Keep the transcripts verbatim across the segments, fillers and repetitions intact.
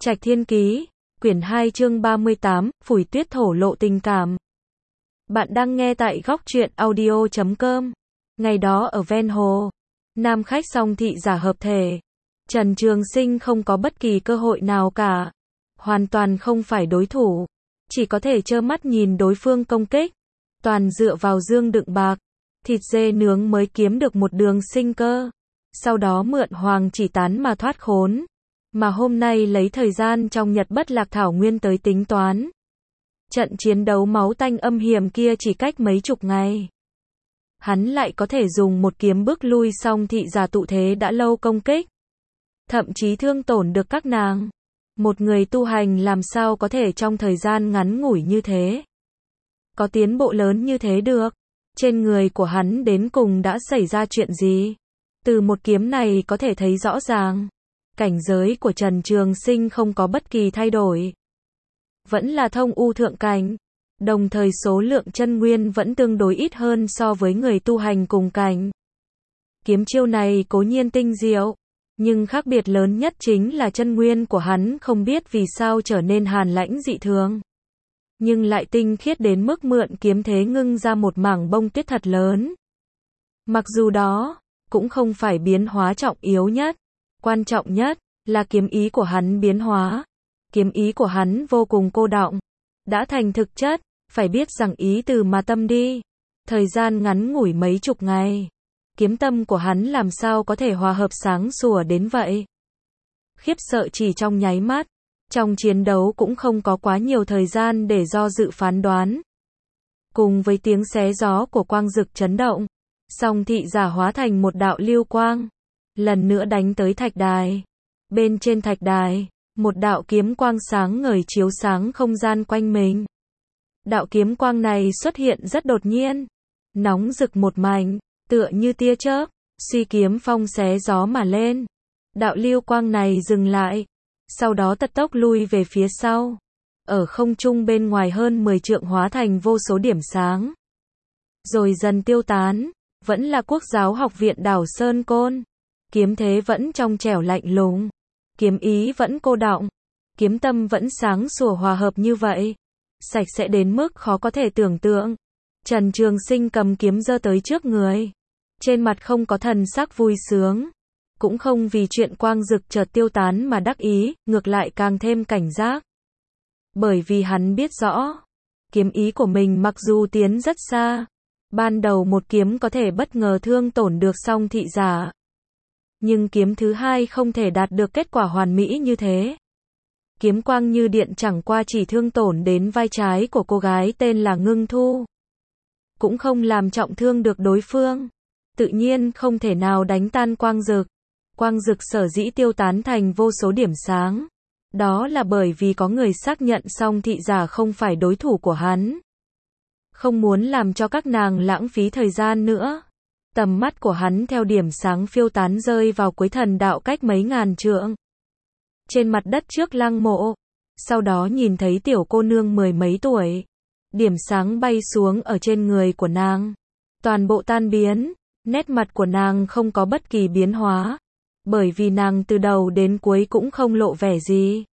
Trạch Thiên Ký, quyển hai chương ba mươi tám, Phủi Tuyết thổ lộ tình cảm. Bạn đang nghe tại góc truyện audio chấm com. Ngày đó ở ven hồ, nam khách song thị giả hợp thể. Trần Trường Sinh không có bất kỳ cơ hội nào cả. Hoàn toàn không phải đối thủ. Chỉ có thể trơ mắt nhìn đối phương công kích. Toàn dựa vào dương đựng bạc. Thịt dê nướng mới kiếm được một đường sinh cơ. Sau đó mượn hoàng chỉ tán mà thoát khốn. Mà hôm nay lấy thời gian trong Nhật Bất Lạc Thảo Nguyên tới tính toán. Trận chiến đấu máu tanh âm hiểm kia chỉ cách mấy chục ngày. Hắn lại có thể dùng một kiếm bước lui song thị giả tụ thế đã lâu công kích. Thậm chí thương tổn được các nàng. Một người tu hành làm sao có thể trong thời gian ngắn ngủi như thế. Có tiến bộ lớn như thế được. Trên người của hắn đến cùng đã xảy ra chuyện gì? Từ một kiếm này có thể thấy rõ ràng. Cảnh giới của Trần Trường Sinh không có bất kỳ thay đổi. Vẫn là thông u thượng cảnh. Đồng thời số lượng chân nguyên vẫn tương đối ít hơn so với người tu hành cùng cảnh. Kiếm chiêu này cố nhiên tinh diệu. Nhưng khác biệt lớn nhất chính là chân nguyên của hắn không biết vì sao trở nên hàn lãnh dị thường. Nhưng lại tinh khiết đến mức mượn kiếm thế ngưng ra một mảng bông tuyết thật lớn. Mặc dù đó, cũng không phải biến hóa trọng yếu nhất. Quan trọng nhất, là kiếm ý của hắn biến hóa. Kiếm ý của hắn vô cùng cô đọng. Đã thành thực chất, phải biết rằng ý từ mà tâm đi. Thời gian ngắn ngủi mấy chục ngày. Kiếm tâm của hắn làm sao có thể hòa hợp sáng sủa đến vậy. Khiếp sợ chỉ trong nháy mắt. Trong chiến đấu cũng không có quá nhiều thời gian để do dự phán đoán. Cùng với tiếng xé gió của quang dực chấn động. Song thị giả hóa thành một đạo lưu quang. Lần nữa đánh tới thạch đài. Bên trên thạch đài, một đạo kiếm quang sáng ngời chiếu sáng không gian quanh mình. Đạo kiếm quang này xuất hiện rất đột nhiên. Nóng rực một mảnh, tựa như tia chớp, suy kiếm phong xé gió mà lên. Đạo lưu quang này dừng lại. Sau đó tật tốc lui về phía sau. Ở không trung bên ngoài hơn mười trượng hóa thành vô số điểm sáng. Rồi dần tiêu tán. Vẫn là Quốc giáo học viện đảo Sơn Côn. Kiếm thế vẫn trong trẻo lạnh lùng. Kiếm ý vẫn cô đọng. Kiếm tâm vẫn sáng sủa hòa hợp như vậy. Sạch sẽ đến mức khó có thể tưởng tượng. Trần Trường Sinh cầm kiếm giơ tới trước người. Trên mặt không có thần sắc vui sướng. Cũng không vì chuyện quang dực chợt tiêu tán mà đắc ý, ngược lại càng thêm cảnh giác. Bởi vì hắn biết rõ. Kiếm ý của mình mặc dù tiến rất xa. Ban đầu một kiếm có thể bất ngờ thương tổn được song thị giả. Nhưng kiếm thứ hai không thể đạt được kết quả hoàn mỹ như thế. Kiếm quang như điện chẳng qua chỉ thương tổn đến vai trái của cô gái tên là Ngưng Thu. Cũng không làm trọng thương được đối phương. Tự nhiên không thể nào đánh tan quang dực. Quang dực sở dĩ tiêu tán thành vô số điểm sáng. Đó là bởi vì có người xác nhận song thị giả không phải đối thủ của hắn. Không muốn làm cho các nàng lãng phí thời gian nữa. Tầm mắt của hắn theo điểm sáng phiêu tán rơi vào cuối thần đạo cách mấy ngàn trượng. Trên mặt đất trước lăng mộ. Sau đó nhìn thấy tiểu cô nương mười mấy tuổi. Điểm sáng bay xuống ở trên người của nàng. Toàn bộ tan biến. Nét mặt của nàng không có bất kỳ biến hóa. Bởi vì nàng từ đầu đến cuối cũng không lộ vẻ gì.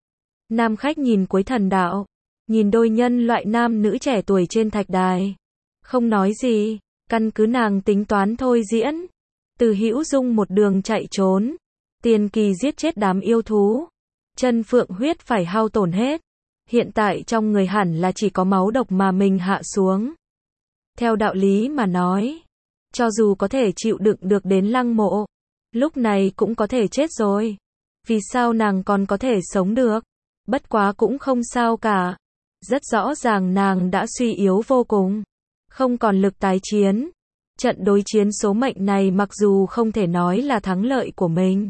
Nam khách nhìn cuối thần đạo. Nhìn đôi nhân loại nam nữ trẻ tuổi trên thạch đài. Không nói gì. Căn cứ nàng tính toán thôi diễn. Từ Hữu Dung một đường chạy trốn. Tiền kỳ giết chết đám yêu thú. Chân phượng huyết phải hao tổn hết. Hiện tại trong người hẳn là chỉ có máu độc mà mình hạ xuống. Theo đạo lý mà nói. Cho dù có thể chịu đựng được đến lăng mộ. Lúc này cũng có thể chết rồi. Vì sao nàng còn có thể sống được? Bất quá cũng không sao cả. Rất rõ ràng nàng đã suy yếu vô cùng. Không còn lực tái chiến. Trận đối chiến số mệnh này mặc dù không thể nói là thắng lợi của mình.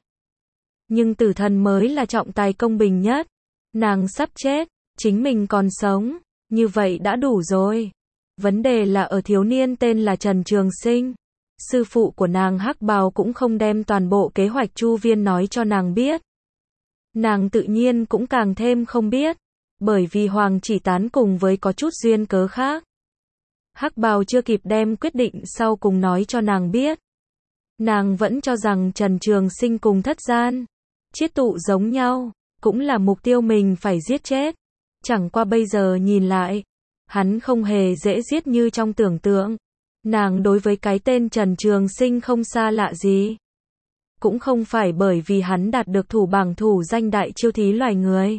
Nhưng tử thần mới là trọng tài công bình nhất. Nàng sắp chết, chính mình còn sống. Như vậy đã đủ rồi. Vấn đề là ở thiếu niên tên là Trần Trường Sinh. Sư phụ của nàng Hắc Bào cũng không đem toàn bộ kế hoạch Chu Viên nói cho nàng biết. Nàng tự nhiên cũng càng thêm không biết. Bởi vì Hoàng chỉ tán cùng với có chút duyên cớ khác. Hắc Bào chưa kịp đem quyết định sau cùng nói cho nàng biết. Nàng vẫn cho rằng Trần Trường Sinh cùng Thất Gian, Chiết Tụ giống nhau. cũng là mục tiêu mình phải giết chết. Chẳng qua bây giờ nhìn lại, hắn không hề dễ giết như trong tưởng tượng. Nàng đối với cái tên Trần Trường Sinh không xa lạ gì. Cũng không phải bởi vì hắn đạt được thủ bảng thủ danh đại chiêu thí loài người.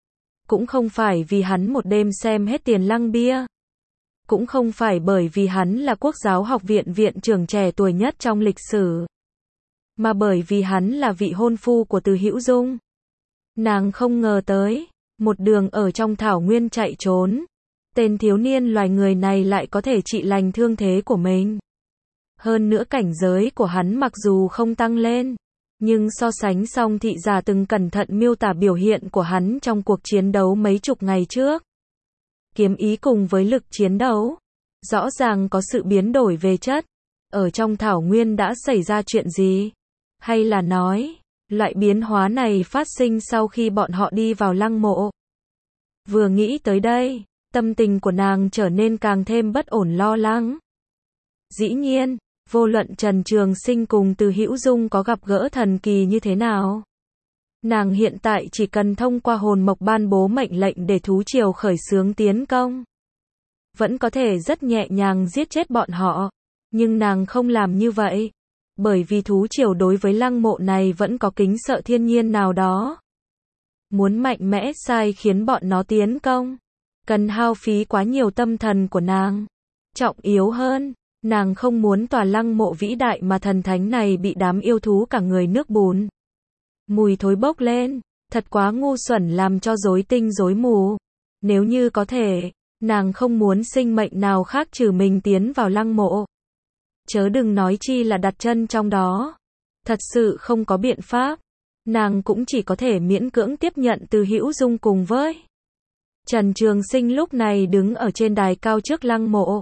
Cũng không phải vì hắn một đêm xem hết Tiền Lăng bia. Cũng không phải bởi vì hắn là Quốc giáo học viện viện trưởng trẻ tuổi nhất trong lịch sử. Mà bởi vì hắn là vị hôn phu của Từ Hữu Dung. Nàng không ngờ tới, một đường ở trong thảo nguyên chạy trốn. Tên thiếu niên loài người này lại có thể trị lành thương thế của mình. Hơn nữa cảnh giới của hắn mặc dù không tăng lên, nhưng so sánh xong thị giả từng cẩn thận miêu tả biểu hiện của hắn trong cuộc chiến đấu mấy chục ngày trước. Kiếm ý cùng với lực chiến đấu, rõ ràng có sự biến đổi về chất. Ở trong thảo nguyên đã xảy ra chuyện gì? Hay là nói, loại biến hóa này phát sinh sau khi bọn họ đi vào lăng mộ? Vừa nghĩ tới đây, tâm tình của nàng trở nên càng thêm bất ổn lo lắng. Dĩ nhiên, vô luận Trần Trường Sinh cùng Từ Hữu Dung có gặp gỡ thần kỳ như thế nào, nàng hiện tại chỉ cần thông qua hồn mộc ban bố mệnh lệnh để thú triều khởi xướng tiến công, vẫn có thể rất nhẹ nhàng giết chết bọn họ. Nhưng nàng không làm như vậy, bởi vì thú triều đối với lăng mộ này vẫn có kính sợ thiên nhiên nào đó. Muốn mạnh mẽ sai khiến bọn nó tiến công, cần hao phí quá nhiều tâm thần của nàng. Trọng yếu hơn, nàng không muốn tòa lăng mộ vĩ đại mà thần thánh này bị đám yêu thú cả người nước bùn. Mùi thối bốc lên, thật quá ngu xuẩn làm cho rối tinh rối mù. Nếu như có thể, nàng không muốn sinh mệnh nào khác trừ mình tiến vào lăng mộ. Chớ đừng nói chi là đặt chân trong đó. Thật sự không có biện pháp. Nàng cũng chỉ có thể miễn cưỡng tiếp nhận Từ Hữu Dung cùng với Trần Trường Sinh lúc này đứng ở trên đài cao trước lăng mộ.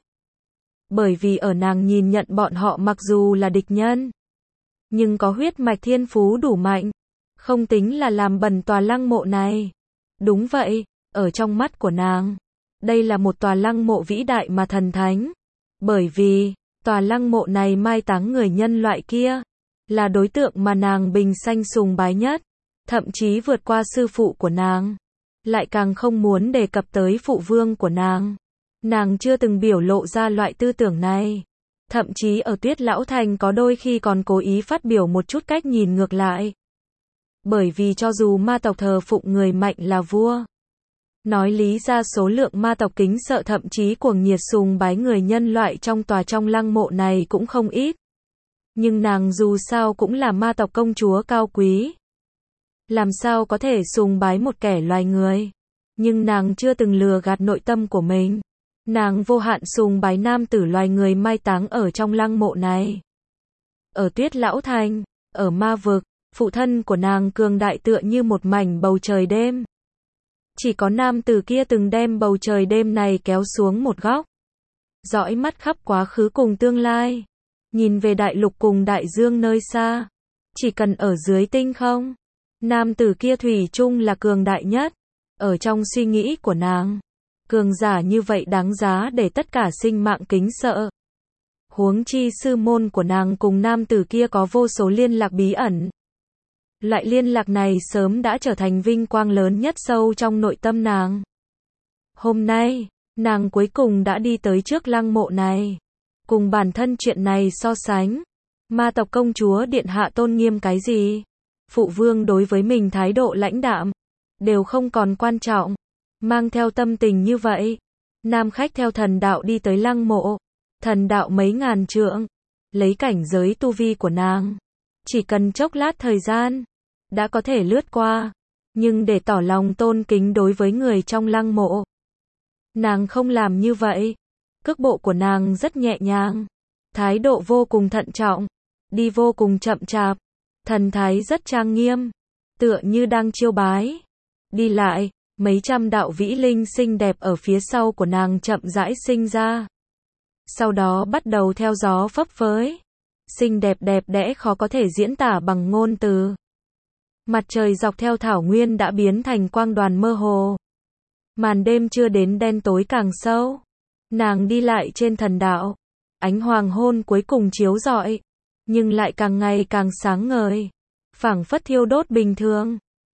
Bởi vì ở nàng nhìn nhận bọn họ mặc dù là địch nhân, nhưng có huyết mạch thiên phú đủ mạnh, không tính là làm bẩn tòa lăng mộ này. Đúng vậy, ở trong mắt của nàng, đây là một tòa lăng mộ vĩ đại mà thần thánh. Bởi vì, tòa lăng mộ này mai táng người nhân loại kia, là đối tượng mà nàng bình sanh sùng bái nhất, thậm chí vượt qua sư phụ của nàng. Lại càng không muốn đề cập tới phụ vương của nàng. Nàng chưa từng biểu lộ ra loại tư tưởng này. Thậm chí ở Tuyết Lão Thành có đôi khi còn cố ý phát biểu một chút cách nhìn ngược lại. Bởi vì cho dù ma tộc thờ phụng người mạnh là vua, nói lý ra số lượng ma tộc kính sợ thậm chí cuồng nhiệt sùng bái người nhân loại trong tòa trong lăng mộ này cũng không ít. Nhưng nàng dù sao cũng là ma tộc công chúa cao quý. Làm sao có thể sùng bái một kẻ loài người? Nhưng nàng chưa từng lừa gạt nội tâm của mình. Nàng vô hạn sùng bái nam tử loài người mai táng ở trong lăng mộ này. Ở Tuyết Lão Thành, ở ma vực, phụ thân của nàng cường đại tựa như một mảnh bầu trời đêm. Chỉ có nam tử kia từng đem bầu trời đêm này kéo xuống một góc. Dõi mắt khắp quá khứ cùng tương lai. Nhìn về đại lục cùng đại dương nơi xa. Chỉ cần ở dưới tinh không, nam tử kia thủy chung là cường đại nhất. Ở trong suy nghĩ của nàng, cường giả như vậy đáng giá để tất cả sinh mạng kính sợ. Huống chi sư môn của nàng cùng nam tử kia có vô số liên lạc bí ẩn. Loại liên lạc này sớm đã trở thành vinh quang lớn nhất sâu trong nội tâm nàng. Hôm nay, nàng cuối cùng đã đi tới trước lăng mộ này. Cùng bản thân chuyện này so sánh, ma tộc công chúa điện hạ tôn nghiêm cái gì? Phụ vương đối với mình thái độ lãnh đạm, đều không còn quan trọng. Mang theo tâm tình như vậy, nam khách theo thần đạo đi tới lăng mộ. Thần đạo mấy ngàn trượng, lấy cảnh giới tu vi của nàng, chỉ cần chốc lát thời gian, đã có thể lướt qua. Nhưng để tỏ lòng tôn kính đối với người trong lăng mộ, nàng không làm như vậy. Cước bộ của nàng rất nhẹ nhàng, thái độ vô cùng thận trọng, đi vô cùng chậm chạp, thần thái rất trang nghiêm, tựa như đang chiêu bái. Đi lại, mấy trăm đạo vĩ linh xinh đẹp ở phía sau của nàng chậm rãi sinh ra. Sau đó bắt đầu theo gió phấp phới. Xinh đẹp đẹp đẽ khó có thể diễn tả bằng ngôn từ. Mặt trời dọc theo thảo nguyên đã biến thành quang đoàn mơ hồ. Màn đêm chưa đến đen tối càng sâu. Nàng đi lại trên thần đạo. Ánh hoàng hôn cuối cùng chiếu rọi, nhưng lại càng ngày càng sáng ngời, phảng phất thiêu đốt bình thường.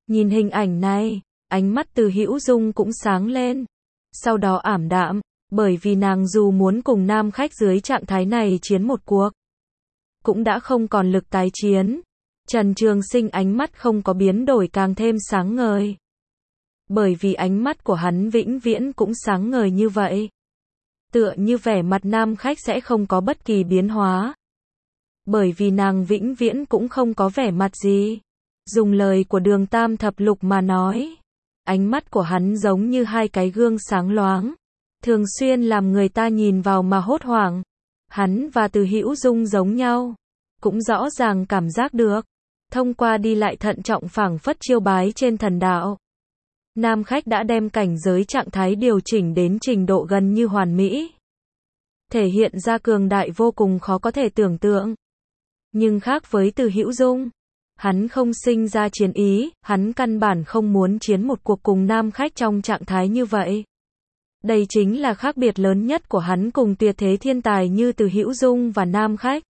Nhìn hình ảnh này, ánh mắt Từ Hữu Dung cũng sáng lên. Sau đó ảm đạm, bởi vì nàng dù muốn cùng nam khách dưới trạng thái này chiến một cuộc, cũng đã không còn lực tái chiến. Trần Trường Sinh ánh mắt không có biến đổi càng thêm sáng ngời. Bởi vì ánh mắt của hắn vĩnh viễn cũng sáng ngời như vậy. Tựa như vẻ mặt nam khách sẽ không có bất kỳ biến hóa. Bởi vì nàng vĩnh viễn cũng không có vẻ mặt gì. Dùng lời của Đường Tam Thập Lục mà nói, ánh mắt của hắn giống như hai cái gương sáng loáng, thường xuyên làm người ta nhìn vào mà hốt hoảng. Hắn và Từ Hữu Dung giống nhau, cũng rõ ràng cảm giác được, thông qua đi lại thận trọng phảng phất chiêu bái trên thần đạo. Nam khách đã đem cảnh giới trạng thái điều chỉnh đến trình độ gần như hoàn mỹ. Thể hiện ra cường đại vô cùng khó có thể tưởng tượng. Nhưng khác với Từ Hữu Dung, hắn không sinh ra chiến ý, hắn căn bản không muốn chiến một cuộc cùng nam khách trong trạng thái như vậy. Đây chính là khác biệt lớn nhất của hắn cùng tuyệt thế thiên tài như Từ Hữu Dung và nam khách.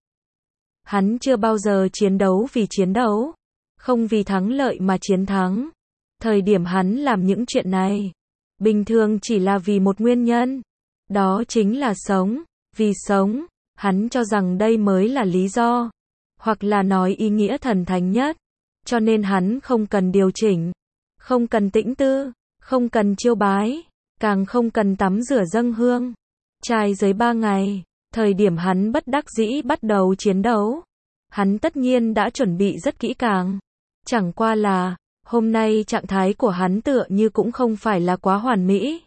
Hắn chưa bao giờ chiến đấu vì chiến đấu, không vì thắng lợi mà chiến thắng. Thời điểm hắn làm những chuyện này, bình thường chỉ là vì một nguyên nhân, đó chính là sống, vì sống, hắn cho rằng đây mới là lý do, hoặc là nói ý nghĩa thần thánh nhất, cho nên hắn không cần điều chỉnh, không cần tĩnh tư, không cần chiêu bái, càng không cần tắm rửa dâng hương. Trai giới ba ngày, thời điểm hắn bất đắc dĩ bắt đầu chiến đấu, hắn tất nhiên đã chuẩn bị rất kỹ càng, chẳng qua là hôm nay trạng thái của hắn tựa như cũng không phải là quá hoàn mỹ.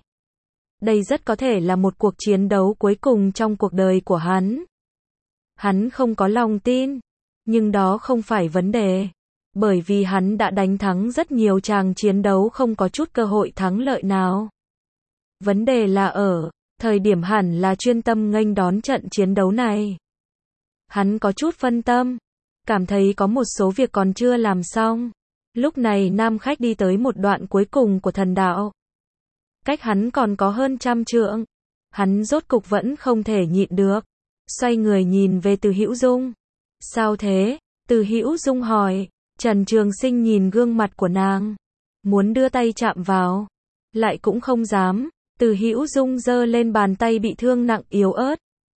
Đây rất có thể là một cuộc chiến đấu cuối cùng trong cuộc đời của hắn. Hắn không có lòng tin, nhưng đó không phải vấn đề, bởi vì hắn đã đánh thắng rất nhiều tràng chiến đấu không có chút cơ hội thắng lợi nào. Vấn đề là ở thời điểm hẳn là chuyên tâm nghênh đón trận chiến đấu này. Hắn có chút phân tâm, cảm thấy có một số việc còn chưa làm xong. Lúc này nam khách đi tới một đoạn cuối cùng của thần đạo. Cách hắn còn có hơn trăm trượng. Hắn rốt cục vẫn không thể nhịn được. Xoay người nhìn về Từ Hữu Dung. Sao thế? Từ Hữu Dung hỏi. Trần Trường Sinh nhìn gương mặt của nàng, muốn đưa tay chạm vào, lại cũng không dám. Từ Hữu Dung giơ lên bàn tay bị thương nặng yếu ớt,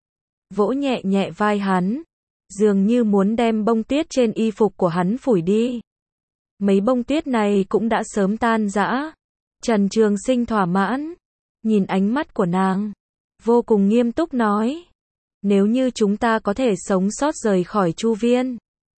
vỗ nhẹ nhẹ vai hắn, dường như muốn đem bông tuyết trên y phục của hắn phủi đi. Mấy bông tuyết này cũng đã sớm tan rã. Trần Trường Sinh thỏa mãn, nhìn ánh mắt của nàng, vô cùng nghiêm túc nói. Nếu như chúng ta có thể sống sót rời khỏi Chu Viên,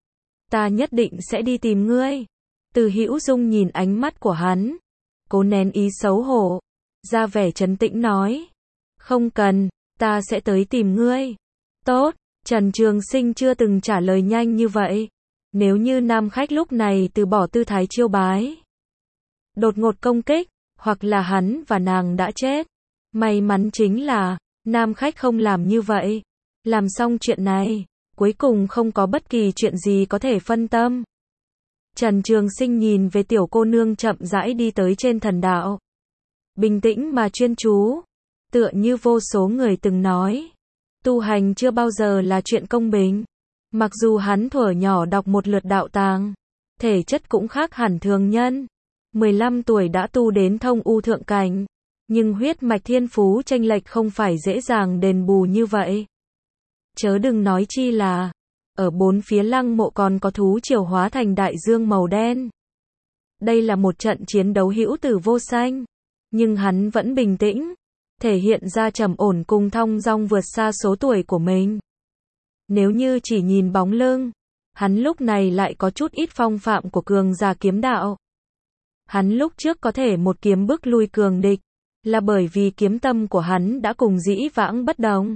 ta nhất định sẽ đi tìm ngươi. Từ Hữu Dung nhìn ánh mắt của hắn, cố nén ý xấu hổ, ra vẻ trấn tĩnh nói. Không cần, ta sẽ tới tìm ngươi. Tốt, Trần Trường Sinh chưa từng trả lời nhanh như vậy. Nếu như nam khách lúc này từ bỏ tư thái chiêu bái, đột ngột công kích, hoặc là hắn và nàng đã chết. May mắn chính là, nam khách không làm như vậy. Làm xong chuyện này, cuối cùng không có bất kỳ chuyện gì có thể phân tâm. Trần Trường Sinh nhìn về tiểu cô nương chậm rãi đi tới trên thần đạo. Bình tĩnh mà chuyên chú, tựa như vô số người từng nói. Tu hành chưa bao giờ là chuyện công bình. Mặc dù hắn thuở nhỏ đọc một lượt đạo tàng, thể chất cũng khác hẳn thường nhân. mười lăm tuổi đã tu đến thông u thượng cảnh, nhưng huyết mạch thiên phú chênh lệch không phải dễ dàng đền bù như vậy. Chớ đừng nói chi là, ở bốn phía lăng mộ còn có thú triều hóa thành đại dương màu đen. Đây là một trận chiến đấu hữu tử vô sanh, nhưng hắn vẫn bình tĩnh, thể hiện ra trầm ổn cùng thong dong vượt xa số tuổi của mình. Nếu như chỉ nhìn bóng lưng, hắn lúc này lại có chút ít phong phạm của cường giả kiếm đạo. Hắn lúc trước có thể một kiếm bức lui cường địch, là bởi vì kiếm tâm của hắn đã cùng dĩ vãng bất đồng.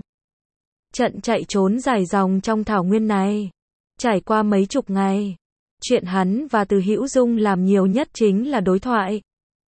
Trận chạy trốn dài dòng trong thảo nguyên này, trải qua mấy chục ngày, chuyện hắn và Từ Hữu Dung làm nhiều nhất chính là đối thoại.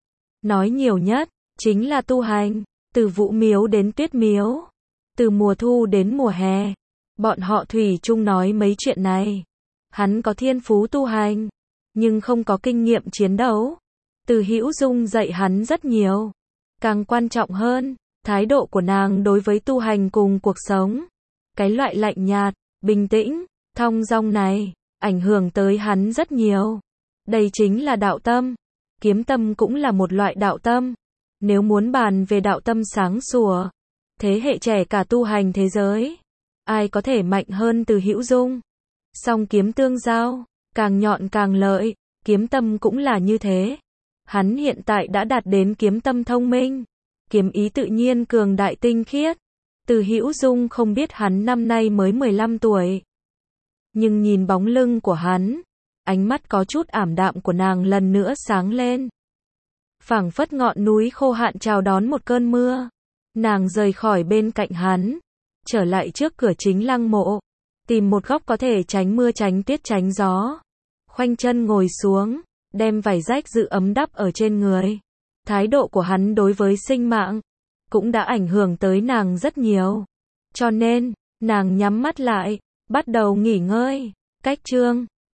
Nói nhiều nhất, chính là tu hành, từ Vũ Miếu đến Tuyết Miếu, từ mùa thu đến mùa hè. Bọn họ thủy chung nói mấy chuyện này. Hắn có thiên phú tu hành, nhưng không có kinh nghiệm chiến đấu. Từ Hữu Dung dạy hắn rất nhiều. Càng quan trọng hơn, thái độ của nàng đối với tu hành cùng cuộc sống. Cái loại lạnh nhạt, bình tĩnh, thong dong này, ảnh hưởng tới hắn rất nhiều. Đây chính là đạo tâm. Kiếm tâm cũng là một loại đạo tâm. Nếu muốn bàn về đạo tâm sáng sủa, thế hệ trẻ cả tu hành thế giới, ai có thể mạnh hơn Từ Hữu Dung. Song kiếm tương giao, càng nhọn càng lợi, kiếm tâm cũng là như thế. Hắn hiện tại đã đạt đến kiếm tâm thông minh, kiếm ý tự nhiên cường đại tinh khiết. Từ Hữu Dung không biết hắn năm nay mới mười lăm tuổi. Nhưng nhìn bóng lưng của hắn, ánh mắt có chút ảm đạm của nàng lần nữa sáng lên. Phảng phất ngọn núi khô hạn chào đón một cơn mưa. Nàng rời khỏi bên cạnh hắn, trở lại trước cửa chính lăng mộ, tìm một góc có thể tránh mưa tránh tuyết tránh gió. Khoanh chân ngồi xuống, đem vải rách giữ ấm đắp ở trên người. Thái độ của hắn đối với sinh mạng cũng đã ảnh hưởng tới nàng rất nhiều. Cho nên, nàng nhắm mắt lại, bắt đầu nghỉ ngơi. Cách chương